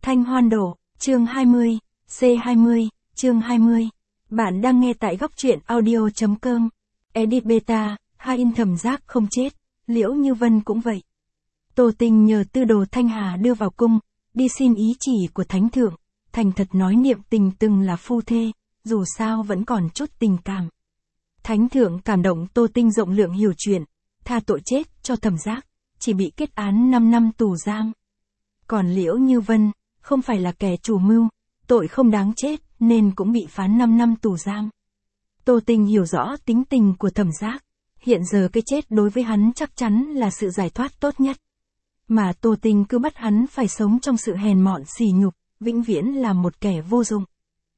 Thanh Hoan Đổ, chương 20, C20, chương 20. Bạn đang nghe tại góc truyện audio.com. Edit Beta, hai in thầm giác không chết, Liễu Như Vân cũng vậy. Tô Tinh nhờ tư đồ Thanh Hà đưa vào cung, đi xin ý chỉ của Thánh Thượng, thành thật nói niệm tình từng là phu thê, dù sao vẫn còn chút tình cảm. Thánh Thượng cảm động Tô Tinh rộng lượng hiểu chuyện, tha tội chết cho thầm giác, chỉ bị kết án 5 năm tù giam. Còn Liễu Như Vân, không phải là kẻ chủ mưu, tội không đáng chết, nên cũng bị phán 5 năm tù giam. Tô Tinh hiểu rõ tính tình của thẩm giác, hiện giờ cái chết đối với hắn chắc chắn là sự giải thoát tốt nhất. Mà Tô Tinh cứ bắt hắn phải sống trong sự hèn mọn sỉ nhục, vĩnh viễn là một kẻ vô dụng.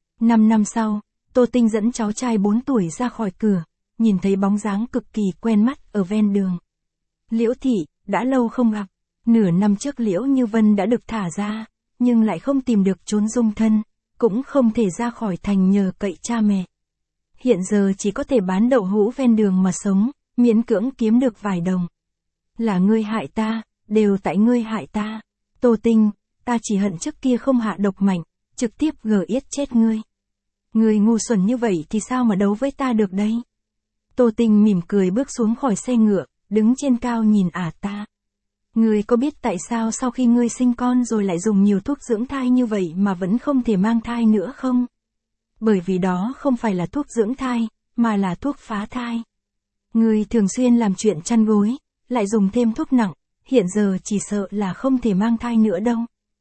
5 năm sau, Tô Tinh dẫn cháu trai 4 tuổi ra khỏi cửa, nhìn thấy bóng dáng cực kỳ quen mắt ở ven đường. Liễu thị, đã lâu không gặp. Nửa năm trước Liễu Như Vân đã được thả ra, nhưng lại không tìm được chốn dung thân, cũng không thể ra khỏi thành nhờ cậy cha mẹ. Hiện giờ chỉ có thể bán đậu hũ ven đường mà sống, miễn cưỡng kiếm được vài đồng. Là ngươi hại ta, đều tại ngươi hại ta. Tô Tinh, ta chỉ hận trước kia không hạ độc mạnh, trực tiếp gờ yết chết ngươi. Ngươi ngu xuẩn như vậy thì sao mà đấu với ta được đây? Tô Tinh mỉm cười bước xuống khỏi xe ngựa, đứng trên cao nhìn ta. Ngươi có biết tại sao sau khi ngươi sinh con rồi lại dùng nhiều thuốc dưỡng thai như vậy mà vẫn không thể mang thai nữa không? Bởi vì đó không phải là thuốc dưỡng thai, mà là thuốc phá thai. Ngươi thường xuyên làm chuyện chăn gối, lại dùng thêm thuốc nặng, hiện giờ chỉ sợ là không thể mang thai nữa đâu.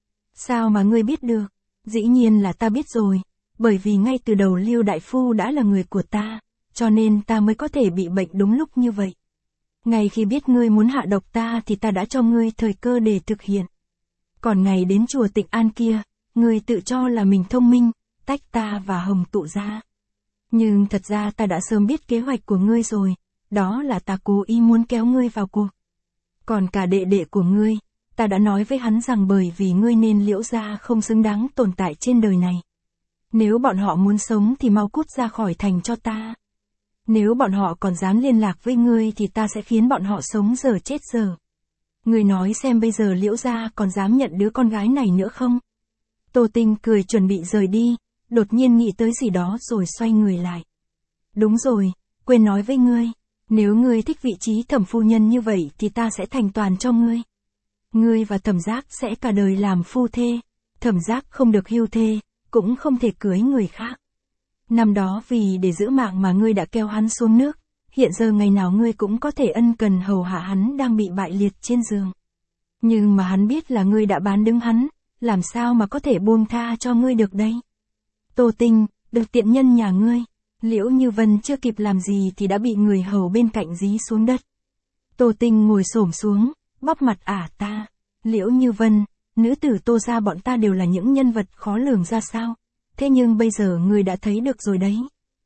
Sao mà ngươi biết được? Dĩ nhiên là ta biết rồi, bởi vì ngay từ đầu Lưu Đại Phu đã là người của ta, cho nên ta mới có thể bị bệnh đúng lúc như vậy. Ngày khi biết ngươi muốn hạ độc ta thì ta đã cho ngươi thời cơ để thực hiện. Còn ngày đến chùa Tịnh An kia, ngươi tự cho là mình thông minh, tách ta và Hồng Tụ ra. Nhưng thật ra ta đã sớm biết kế hoạch của ngươi rồi, đó là ta cố ý muốn kéo ngươi vào cuộc. Còn cả đệ đệ của ngươi, ta đã nói với hắn rằng bởi vì ngươi nên Liễu gia không xứng đáng tồn tại trên đời này. Nếu bọn họ muốn sống thì mau cút ra khỏi thành cho ta. Nếu bọn họ còn dám liên lạc với ngươi thì ta sẽ khiến bọn họ sống giờ chết giờ. Ngươi nói xem bây giờ Liễu gia còn dám nhận đứa con gái này nữa không? Tô Tinh cười chuẩn bị rời đi, đột nhiên nghĩ tới gì đó rồi xoay người lại. Đúng rồi, quên nói với ngươi, nếu ngươi thích vị trí thẩm phu nhân như vậy thì ta sẽ thành toàn cho ngươi. Ngươi và thẩm giác sẽ cả đời làm phu thê, thẩm giác không được hưu thê, cũng không thể cưới người khác. Năm đó vì để giữ mạng mà ngươi đã kéo hắn xuống nước, hiện giờ ngày nào ngươi cũng có thể ân cần hầu hạ hắn đang bị bại liệt trên giường. Nhưng mà hắn biết là ngươi đã bán đứng hắn, làm sao mà có thể buông tha cho ngươi được đây? Tô Tinh, được tiện nhân nhà ngươi, Liễu Như Vân chưa kịp làm gì thì đã bị người hầu bên cạnh dí xuống đất. Tô Tinh ngồi xổm xuống, bóp mặt ta. Liễu Như Vân, nữ tử Tô gia bọn ta đều là những nhân vật khó lường ra sao? Thế nhưng bây giờ ngươi đã thấy được rồi đấy.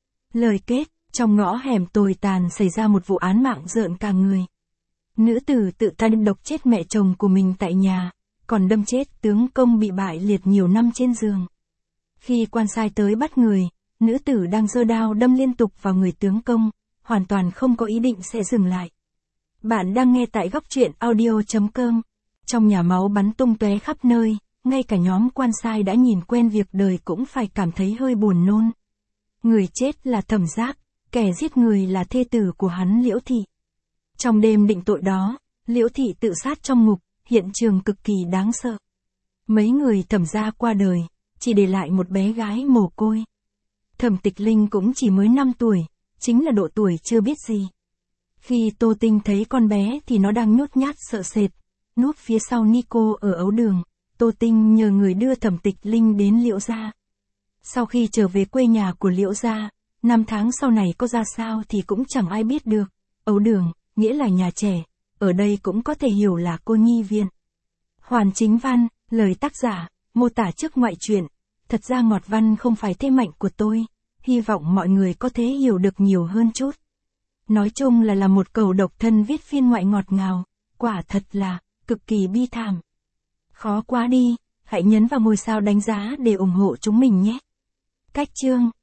Lời kết, trong ngõ hẻm tồi tàn xảy ra một vụ án mạng rợn cả người. Nữ tử tự thân độc chết mẹ chồng của mình tại nhà, còn đâm chết tướng công bị bại liệt nhiều năm trên giường. Khi quan sai tới bắt người, nữ tử đang giơ đao đâm liên tục vào người tướng công, hoàn toàn không có ý định sẽ dừng lại. Bạn đang nghe tại góc truyện audio.com. Trong nhà máu bắn tung tóe khắp nơi, ngay cả nhóm quan sai đã nhìn quen việc đời cũng phải cảm thấy hơi buồn nôn. Người chết là thẩm giác, kẻ giết người là thê tử của hắn Liễu thị. Trong đêm định tội đó, Liễu thị tự sát trong ngục, hiện trường cực kỳ đáng sợ. Mấy người thẩm gia qua đời, chỉ để lại một bé gái mồ côi. Thẩm Tịch Linh cũng chỉ mới 5 tuổi, chính là độ tuổi chưa biết gì. Khi Tô Tinh thấy con bé thì nó đang nhút nhát sợ sệt, núp phía sau Nico ở ấu đường. Tô Tinh nhờ người đưa Thẩm Tịch Linh đến Liễu gia. Sau khi trở về quê nhà của Liễu gia, 5 tháng sau này có ra sao thì cũng chẳng ai biết được. Ấu đường, nghĩa là nhà trẻ, ở đây cũng có thể hiểu là cô nhi viện. Hoàn chính văn, lời tác giả, mô tả trước ngoại truyện. Thật ra ngọt văn không phải thế mạnh của tôi, hy vọng mọi người có thể hiểu được nhiều hơn chút. Nói chung là một cầu độc thân viết phiên ngoại ngọt ngào, quả thật là cực kỳ bi thảm. Khó quá đi, hãy nhấn vào ngôi sao đánh giá để ủng hộ chúng mình nhé. Cách chương